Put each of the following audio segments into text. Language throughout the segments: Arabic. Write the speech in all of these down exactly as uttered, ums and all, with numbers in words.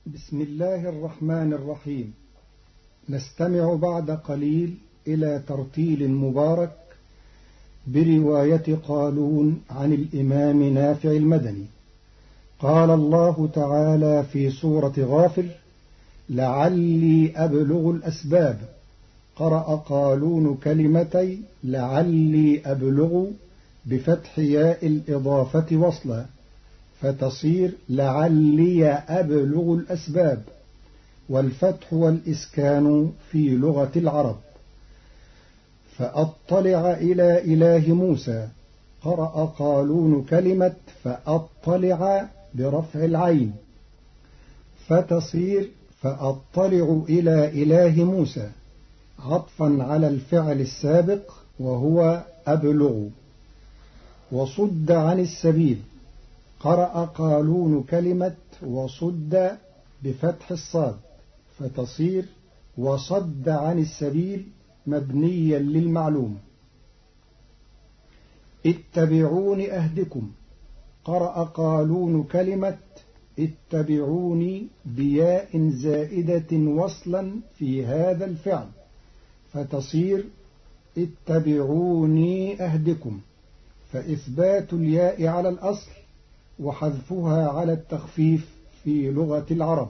بسم الله الرحمن الرحيم. نستمع بعد قليل إلى ترتيل مبارك برواية قالون عن الإمام نافع المدني. قال الله تعالى في سورة غافر: لعلي أبلغ الأسباب. قرأ قالون كلمتي لعلي أبلغ بفتح ياء الإضافة وصلا، فتصير لعلي أبلغ الأسباب، والفتح والإسكان في لغة العرب. فأطلع إلى إله موسى. قرأ قالون كلمة فأطلع برفع العين، فتصير فأطلع إلى إله موسى، عطفا على الفعل السابق وهو أبلغ. وصد عن السبيل. قرأ قالون كلمة وصد بفتح الصاد، فتصير وصد عن السبيل مبنيا للمعلوم. اتبعوني أهدكم. قرأ قالون كلمة اتبعوني بياء زائدة وصلا في هذا الفعل، فتصير اتبعوني أهدكم، فإثبات الياء على الأصل وحذفها على التخفيف في لغة العرب.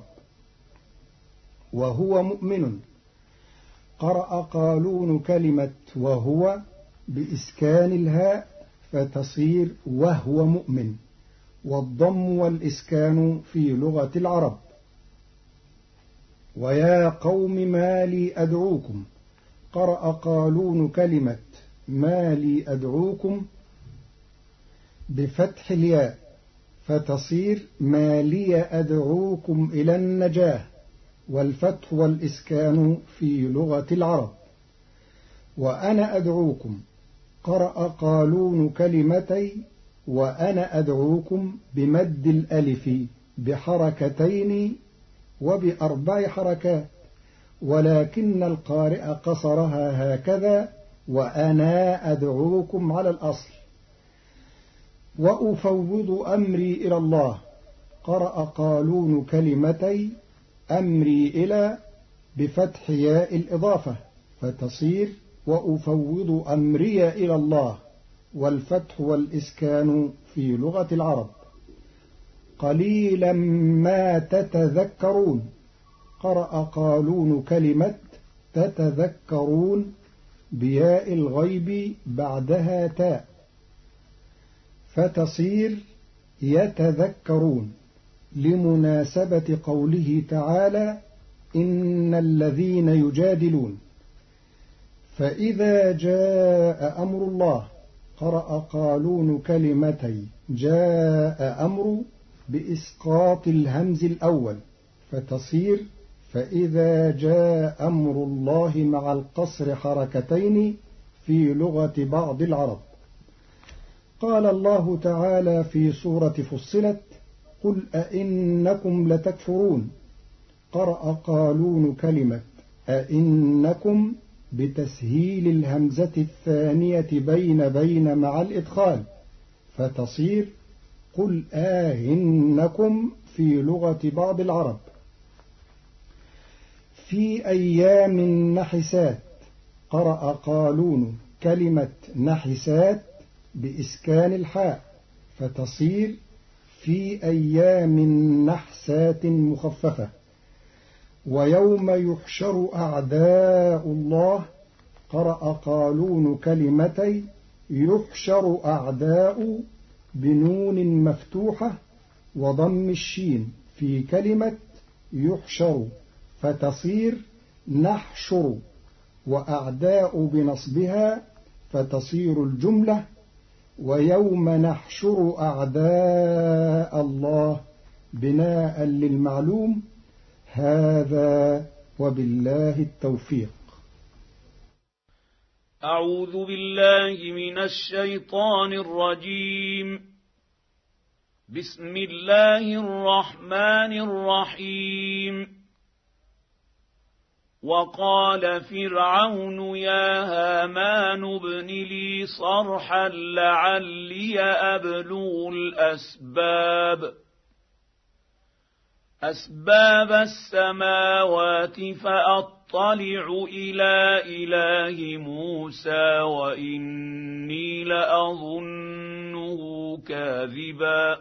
وهو مؤمن. قرأ قالون كلمة وهو بإسكان الهاء، فتصير وهو مؤمن، والضم والإسكان في لغة العرب. ويا قوم ما لي أدعوكم. قرأ قالون كلمة ما لي أدعوكم بفتح الياء، فتصير ما لي أدعوكم إلى النجاة، والفتح والإسكان في لغة العرب. وأنا أدعوكم. قرأ قالون كلمتي وأنا أدعوكم بمد الألف بحركتين وبأربع حركات، ولكن القارئ قصرها هكذا: وأنا أدعوكم على الأصل. وأفوض أمري إلى الله. قرأ قالون كلمتي أمري إلى بفتح ياء الإضافة، فتصير وأفوض أمري إلى الله، والفتح والإسكان في لغة العرب. قليلا ما تتذكرون. قرأ قالون كلمة تتذكرون بياء الغيب بعدها تاء، فتصير يتذكرون، لمناسبة قوله تعالى: إن الذين يجادلون. فإذا جاء أمر الله. قرأ قالون كلمتي جاء أمر بإسقاط الهمز الأول، فتصير فإذا جاء أمر الله مع القصر حركتين في لغة بعض العرب. قال الله تعالى في سورة فصلت: قل أئنكم لتكفرون. قرأ قالون كلمة أئنكم بتسهيل الهمزة الثانية بين بين مع الإدخال، فتصير قل آهنكم في لغة بعض العرب. في أيام نحسات. قرأ قالون كلمة نحسات بإسكان الحاء، فتصير في أيام نحسات مخففة. ويوم يحشر أعداء الله. قرأ قالون كلمتي يحشر أعداء بنون مفتوحة وضم الشين في كلمة يحشر، فتصير نحشر، وأعداء بنصبها، فتصير الجملة ويوم نحشر أعداء الله بناء للمعلوم. هذا وبالله التوفيق. أعوذ بالله من الشيطان الرجيم. بسم الله الرحمن الرحيم. وقال فرعون يا هامان ابن لي صرحا لعلي أبلغ الأسباب أسباب السماوات فأطلع إلى إله موسى وإني لأظنه كاذبا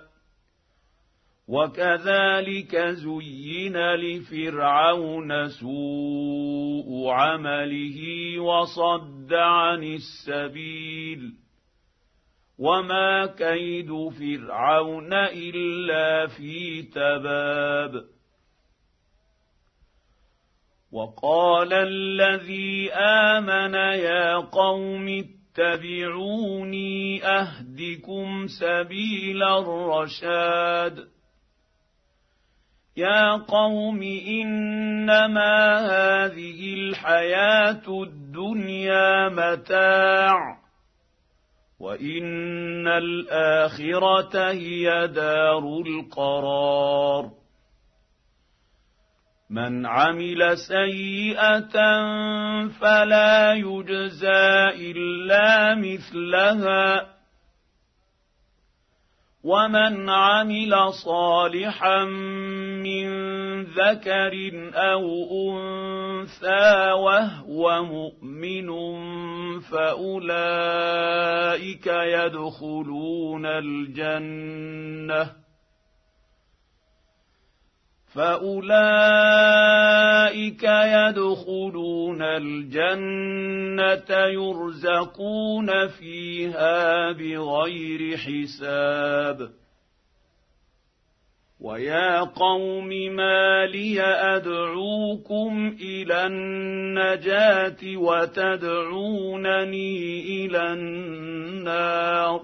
وكذلك زين لفرعون سوء عمله وصد عن السبيل وما كيد فرعون إلا في تباب وقال الذي آمن يا قوم اتبعوني أهدكم سبيل الرشاد يا قوم إنما هذه الحياة الدنيا متاع وإن الآخرة هي دار القرار من عمل سيئة فلا يجزى إلا مثلها ومن عمل صالحا من ذكر أو أنثى وهو مؤمن فأولئك يدخلون الجنة فأولئك يدخلون الجنة يرزقون فيها بغير حساب ويا قوم ما لي أدعوكم إلى النجاة وتدعونني إلى النار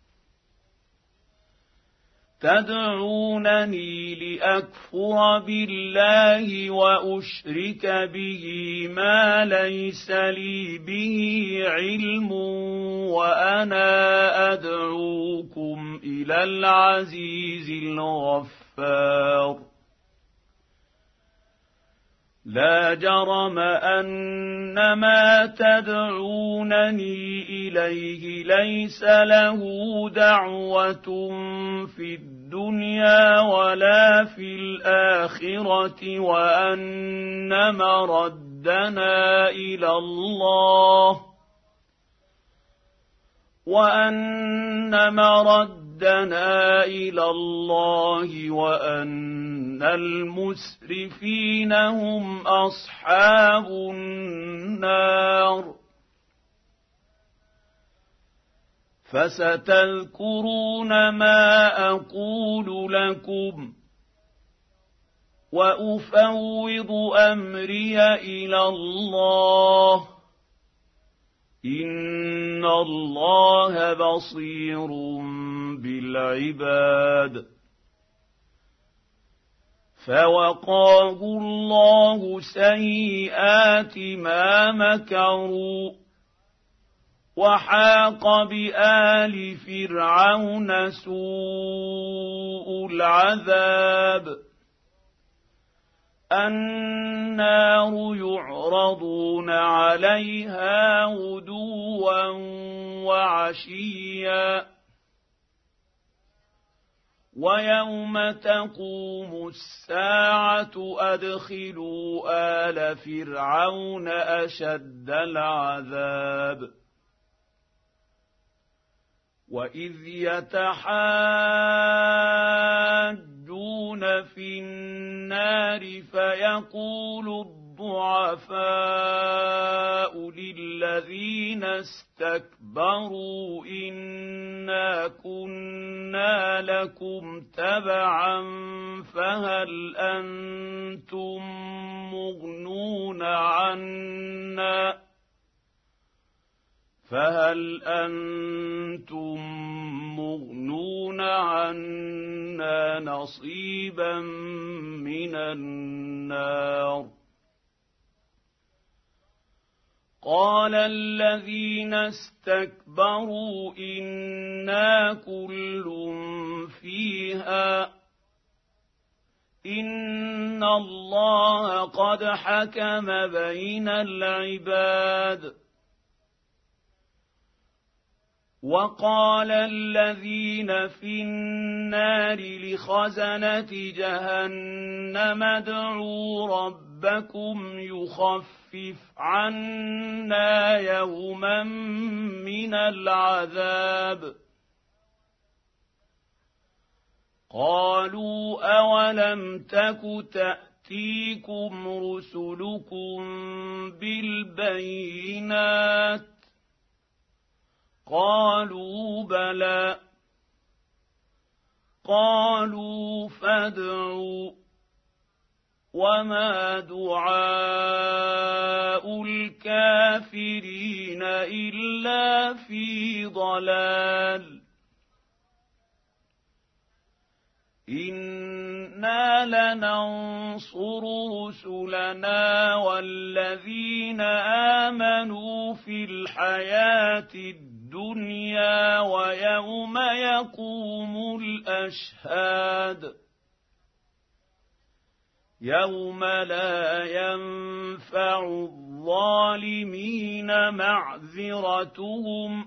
تدعونني لأكفر بالله وأشرك به ما ليس لي به علم وأنا أدعوكم إلى العزيز الغفار لا جرم أن ما تدعونني إليه ليس له دعوة في الدنيا ولا في الآخرة وأن مردنا إلى الله وأن مردنا إلى الله وأن المسرفين هم أصحاب النار فستذكرون ما أقول لكم وأفوض أمري إلى الله إن الله بصير بالعباد فوقاه الله سيئات ما مكروا وحاق بآل فرعون سوء العذاب النار يعرضون عليها غدوا وعشيا ويوم تقوم الساعة أدخلوا آل فرعون أشد العذاب وإذ يتحاجون في النار فيقول الضعفاء للذين استكبروا إنا كنا لكم تبعا فهل أنتم مغنون عنا فهل أنتم مغنون عنا نصيبا من النار قال الذين استكبروا إنا كل فيها إن الله قد حكم بين العباد وقال الذين في النار لخزنة جهنم ادعوا ربكم يخفف عنا يوما من العذاب قالوا أولم تك تأتيكم رسلكم بالبينات قالوا بلى قالوا فادعوا وما دعاء الكافرين إلا في ضلال إنا لننصر رسلنا والذين آمنوا في الحياة الدنيا ويوم يقوم الأشهاد يوم لا ينفع الظالمين معذرتهم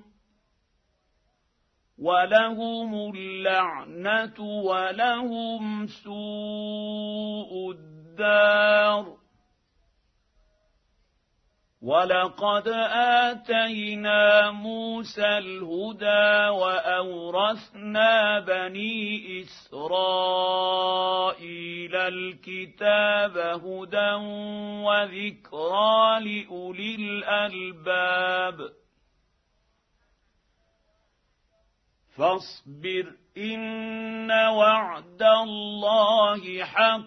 ولهم اللعنة ولهم سوء الدار ولقد آتينا موسى الهدى وأورثنا بني إسرائيل الكتاب هدى وذكرى لأولي الألباب فاصبر إن وعد الله حق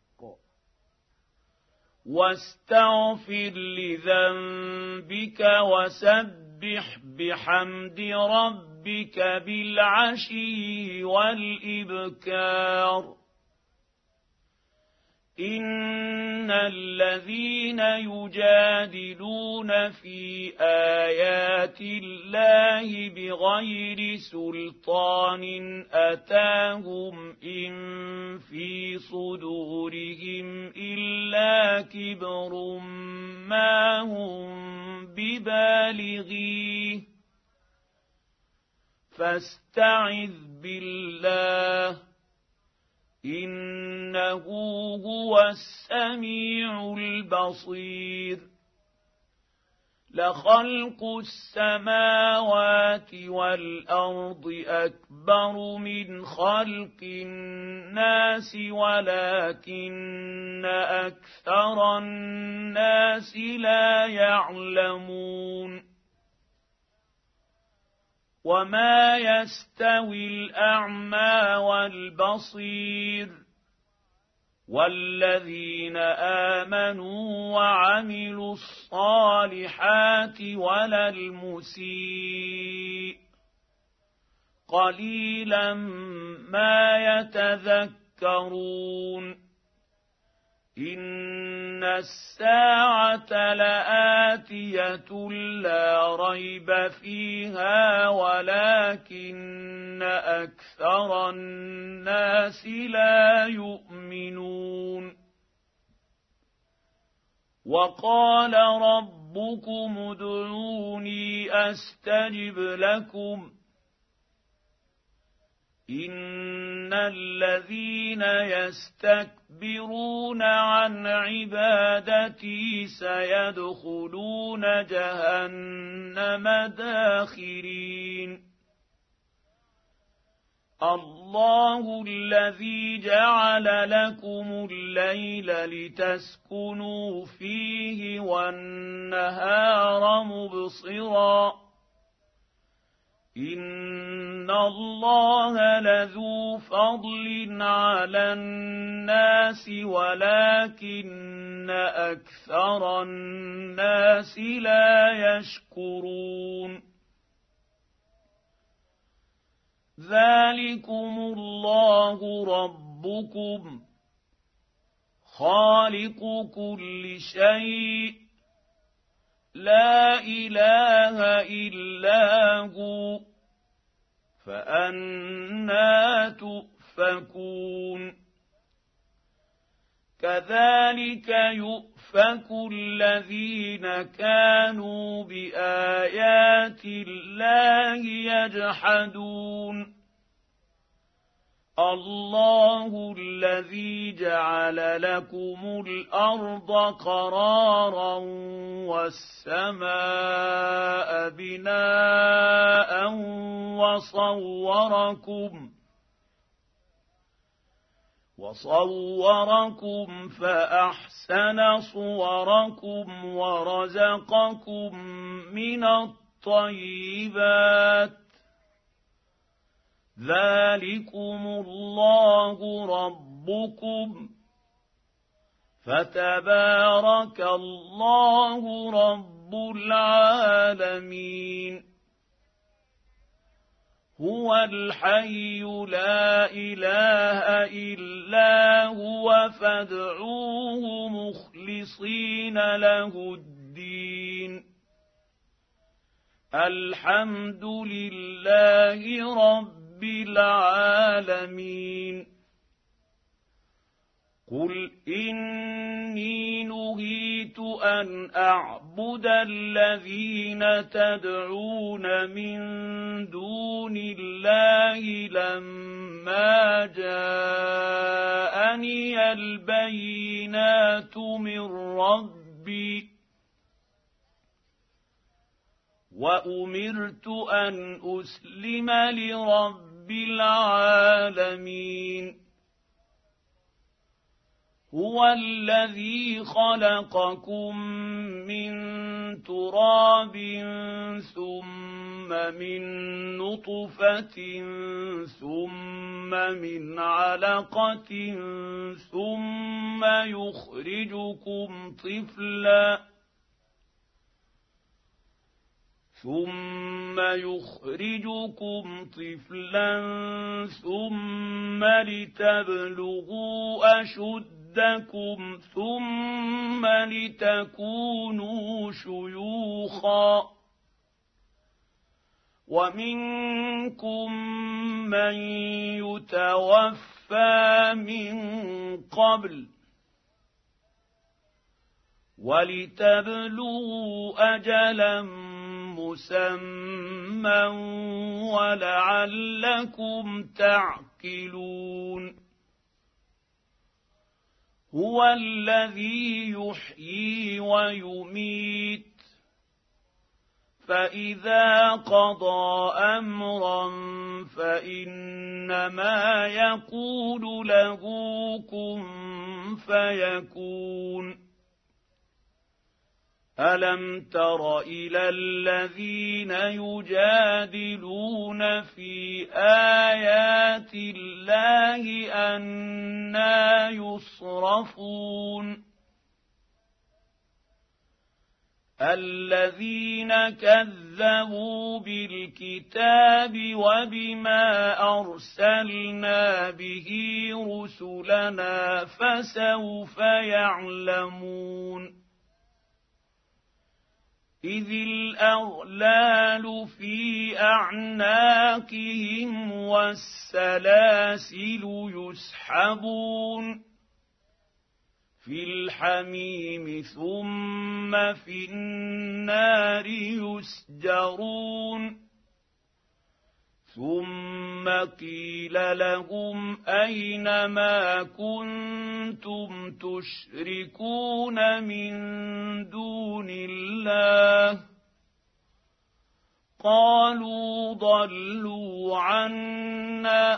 واستغفر لذنبك وسبح بحمد ربك بالعشي والإبكار إن الذين يجادلون في آيات الله بغير سلطان أتاهم إن في صدورهم إلا كبر ما هم ببالغيه فاستعذ بالله إنه هو السميع البصير لخلق السماوات والأرض أكبر من خلق الناس ولكن أكثر الناس لا يعلمون وما يستوي الأعمى والبصير والذين آمنوا وعملوا الصالحات ولا المسيء قليلا ما يتذكرون إن الساعة لآتية لا ريب فيها ولكن أكثر الناس لا يؤمنون وقال ربكم ادعوني أستجب لكم إن الذين يستكبرون عن عبادتي سيدخلون جهنم داخرين الله الذي جعل لكم الليل لتسكنوا فيه والنهار مبصرا إن الله لذو فضل على الناس ولكن أكثر الناس لا يشكرون ذلكم الله ربكم خالق كل شيء لا إله إلا هو فأنى تؤفكون كذلك يؤفك الذين كانوا بآيات الله يجحدون الله الذي جعل لكم الأرض قرارا والسماء بناء وصوركم وصوركم فأحسن صوركم ورزقكم من الطيبات ذلكم الله ربكم فتبارك الله رب العالمين هو الحي لا إله إلا هو فادعوه مخلصين له الدين الحمد لله رب العالمين قل إني نهيت أن أعبد الذين تدعون من دون الله لما جاءني البينات من ربي وأمرت أن أسلم لرب العالمين هو الذي خلقكم من تراب ثم من نطفة ثم من علقة ثم يخرجكم طفلا ثم يخرجكم طفلا ثم لتبلغوا أشدكم ثم لتكونوا شيوخا ومنكم من يتوفى من قبل ولتبلغوا أجلا مسمى ولعلكم تعقلون هو الذي يحيي ويميت فإذا قضى أمرا فإنما يقول له كن فيكون ألم تر إلى الذين يجادلون في آيات الله أنى يصرفون الذين كذبوا بالكتاب وبما أرسلنا به رسلنا فسوف يعلمون إذ الأغلال في أعناقهم والسلاسل يسحبون في الحميم ثم في النار يسجرون ثم قيل لهم أين ما كنتم تشركون من دون الله قالوا ضلوا عنا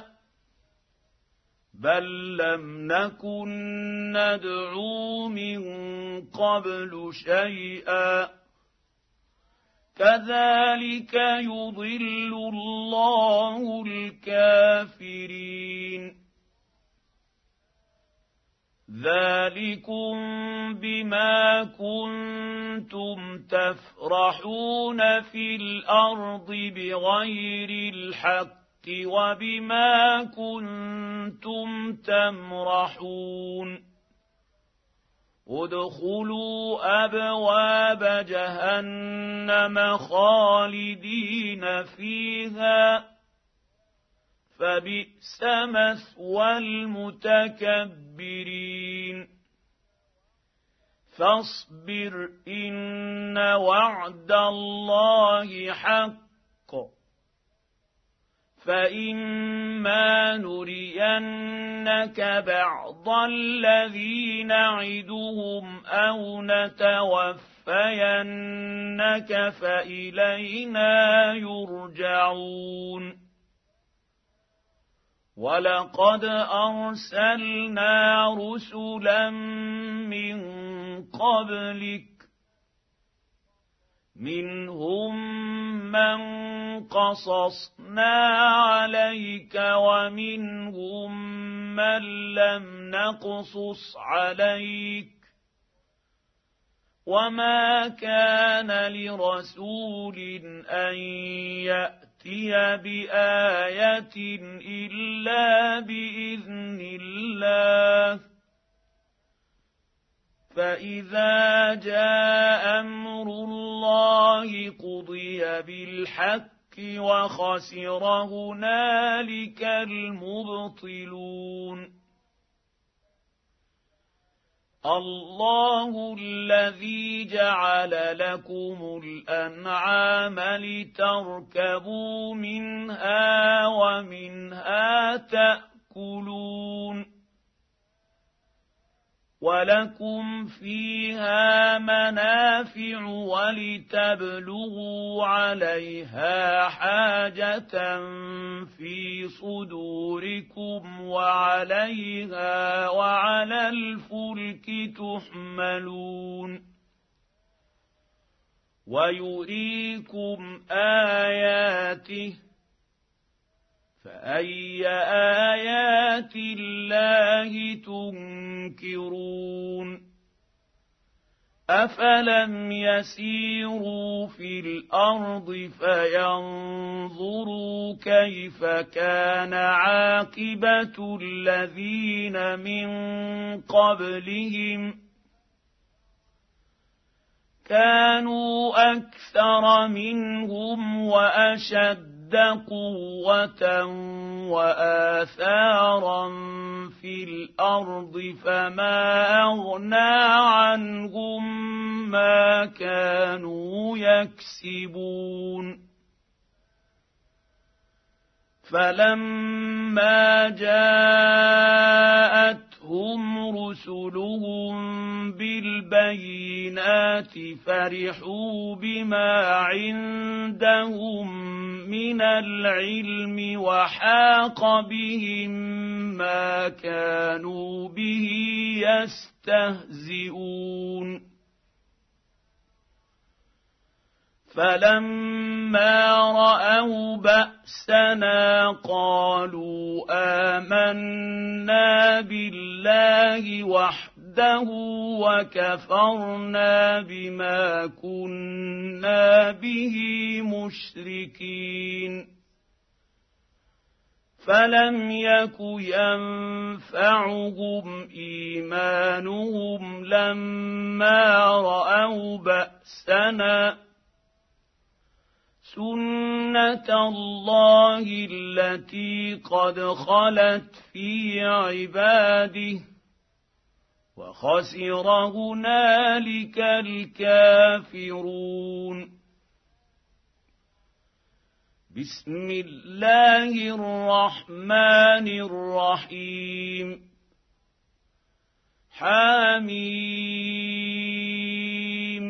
بل لم نكن ندعو من قبل شيئا كذلك يضل الله الكافرين ذلكم بما كنتم تفرحون في الأرض بغير الحق وبما كنتم تمرحون ادخلوا أبواب جهنم خالدين فيها فبئس مثوى المتكبرين فاصبر إن وعد الله حق فإما نرينك بعض الذي نعدهم أو نتوفينك فإلينا يرجعون ولقد أرسلنا رسلا من قبلك منهم من قصصنا عليك ومنهم من لم نقصص عليك وما كان لرسول أن يأتي بآية إلا بإذن الله فإذا جاء أمر الله قضي بالحق وخسر هنالك المبطلون الله الذي جعل لكم الأنعام لتركبوا منها ومنها تأكلون ولكم فيها منافع ولتبلغوا عليها حاجة في صدوركم وعليها وعلى الفلك تحملون ويريكم آياته فأي آيات الله تنكرون أفلم يسيروا في الأرض فينظروا كيف كان عاقبة الذين من قبلهم كانوا أكثر منهم وأشد قوة وآثارا في الأرض فما أغنى عنهم ما كانوا يكسبون فلما جاءتهم رسلهم بالبينات فرحوا بما عندهم من العلم وحاق بهم ما كانوا به يستهزئون فلما رأوا بأسنا قالوا آمنا بالله وحده وكفرنا بما كنا به مشركين فلم يك ينفعهم إيمانهم لما رأوا بأسنا سنة الله التي قد خلت في عباده وخسر هنالك الكافرون بسم الله الرحمن الرحيم حميم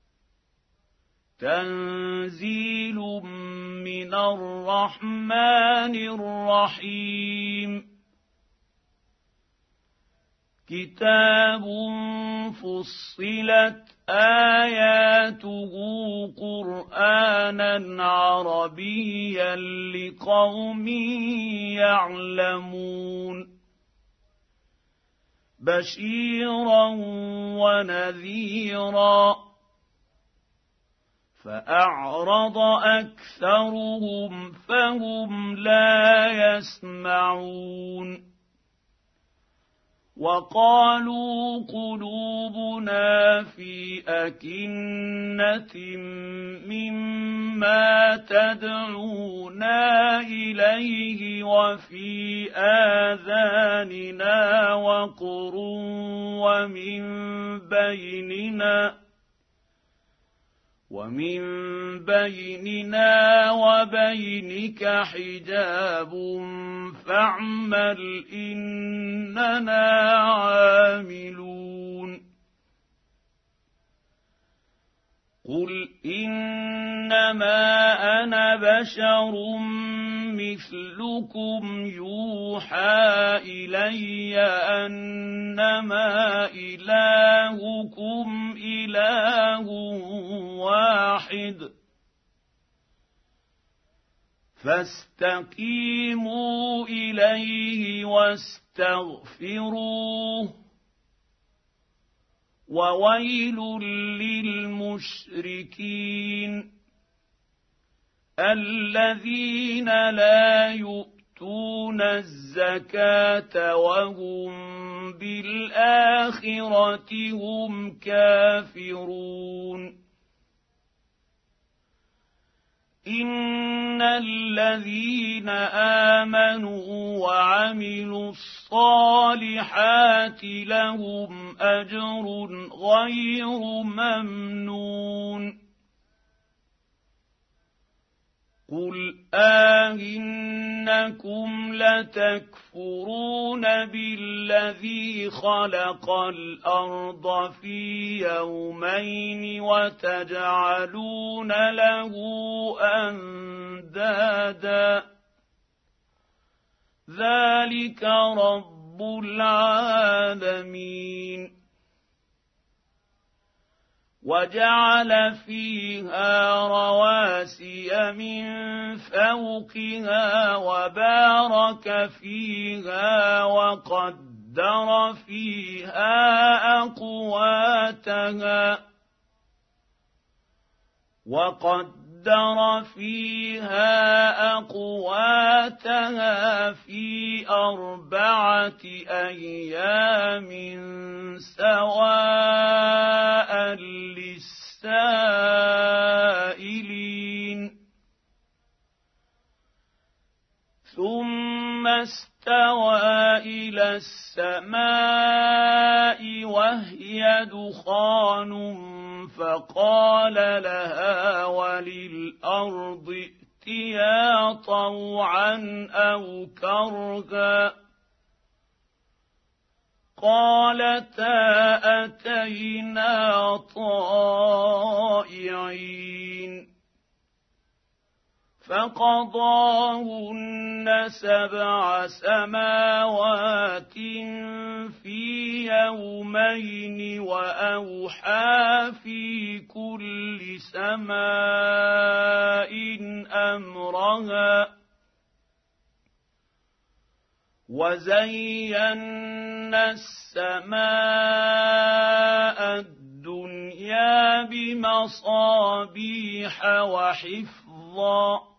تنزيل من الرحمن الرحيم كتاب فصلت آياته قرآنا عربيا لقوم يعلمون بشيرا ونذيرا فأعرض أكثرهم فهم لا يسمعون وقالوا قلوبنا في أكنة مما تدعونا إليه وفي آذاننا وقر ومن بيننا ومن بيننا وبينك حجاب فاعمل إننا عاملون قل إنما أنا بشر مثلكم يوحى إلي أنما إلهكم إله واحد فاستقيموا إليه واستغفروه وويل للمشركين الذين لا يؤتون الزكاة وهم بالآخرة هم كافرون إن الذين آمنوا وعملوا الصالحات لهم أجر غير ممنون قل آئنكم لتكفرون بالذي خلق الأرض في يومين وتجعلون له أندادا ذلك رب العالمين وجعل فيها رواسي من فوقها وبارك فيها وقدر فيها أقواتها وقدر فيها أقواتها في أربعة أيام سواء للسائلين ثم استوى إلى السماء وهي دخان فقال لها وللأرض ائتيا طوعا أو كرها قالتا أتينا طائعين فقضاهن سبع سماوات في يومين وأوحى في كل سماء أمرها وزينا السماء الدنيا بمصابيح وحفظا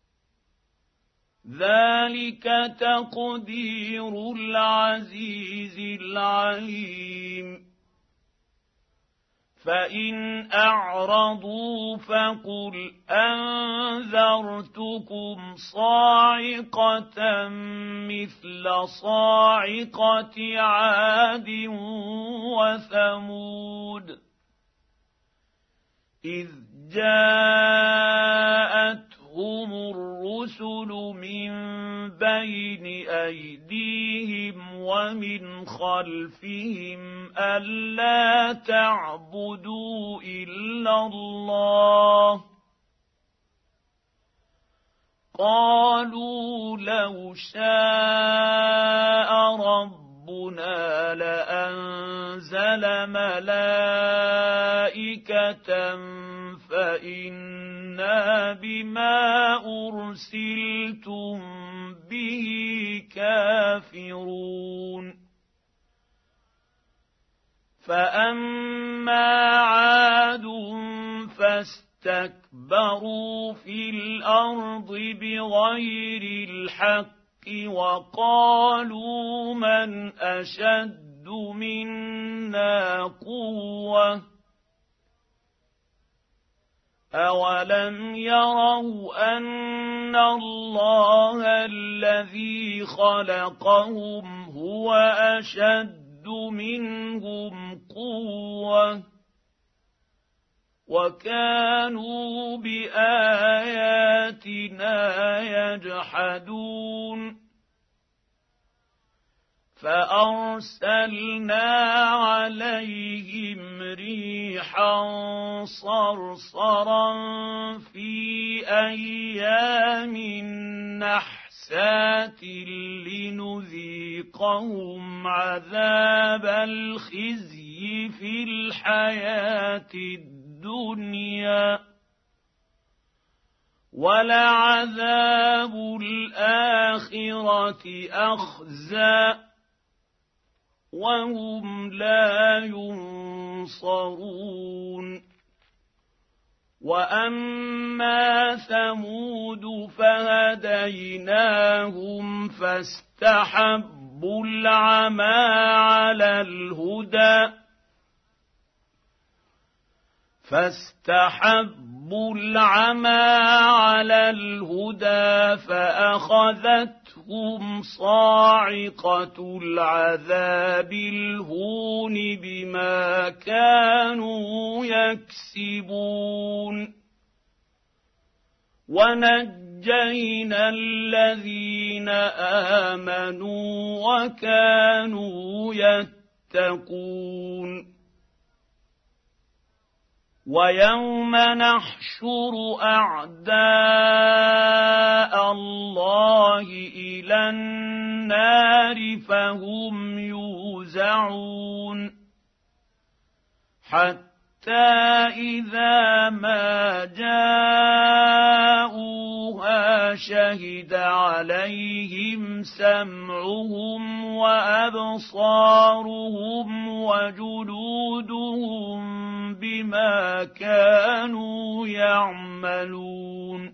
ذلك تقدير العزيز العليم فإن أعرضوا فقل أنذرتكم صاعقة مثل صاعقة عاد وثمود إذ جاءتهم الرسل من بين أيديهم ومن خلفهم ألا تعبدوا إلا الله قالوا لو شاء ربنا لأنزل ملائكة فإنا بما أرسلتم به كافرون فأما عاد فاستكبروا في الأرض بغير الحق وقالوا من أشد منا قوة أولم يروا أن الله الذي خلقهم هو أشد منهم قوة وكانوا بآياتنا يجحدون فأرسلنا عليهم ريحا صرصرا في أيام نحسات لنذيقهم عذاب الخزي في الحياة الدنيا ولعذاب الآخرة أخزى وهم لا ينصرون وأما ثمود فهديناهم فاستحبوا العمى على الهدى فاستحبوا العمى على الهدى فأخذتهم صاعقة العذاب الهون بما كانوا يكسبون ونجينا الذين آمنوا وكانوا يتقون ويوم نحشر أعداء الله إلى النار فهم يوزعون حتى إذا ما جاءوها شهد عليهم سمعهم وأبصارهم وجلودهم بما كانوا يعملون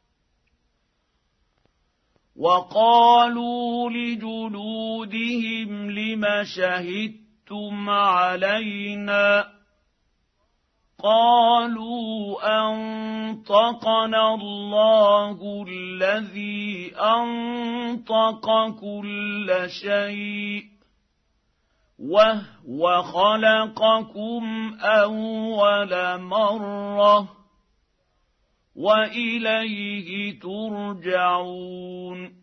وقالوا لجلودهم لم شهدتم علينا قالوا أنطقنا الله الذي أنطق كل شيء وهو خلقكم أول مرة وإليه ترجعون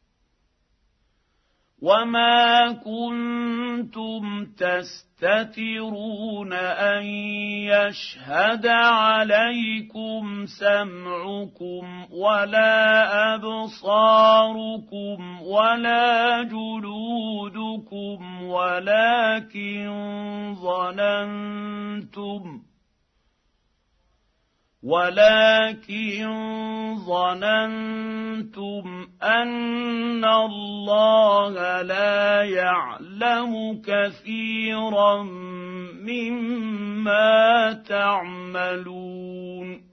وما كنتم تستترون أن يشهد عليكم سمعكم ولا أبصاركم ولا جلودكم ولكن ظننتم ولكن ظننتم أن الله لا يعلم كثيرا مما تعملون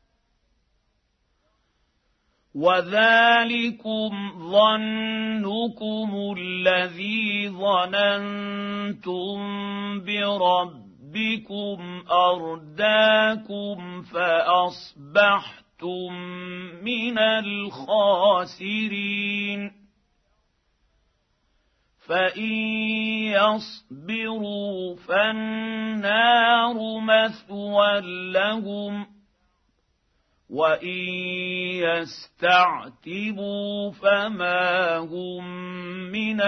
وذلكم ظنكم الذي ظننتم بربكم بكم أرداكم فأصبحتم من الخاسرين فإن يصبروا فالنار مثوى لهم وإن يستعتبوا فما هم من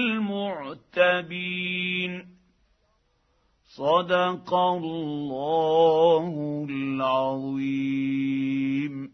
المعتبين صدق الله العظيم.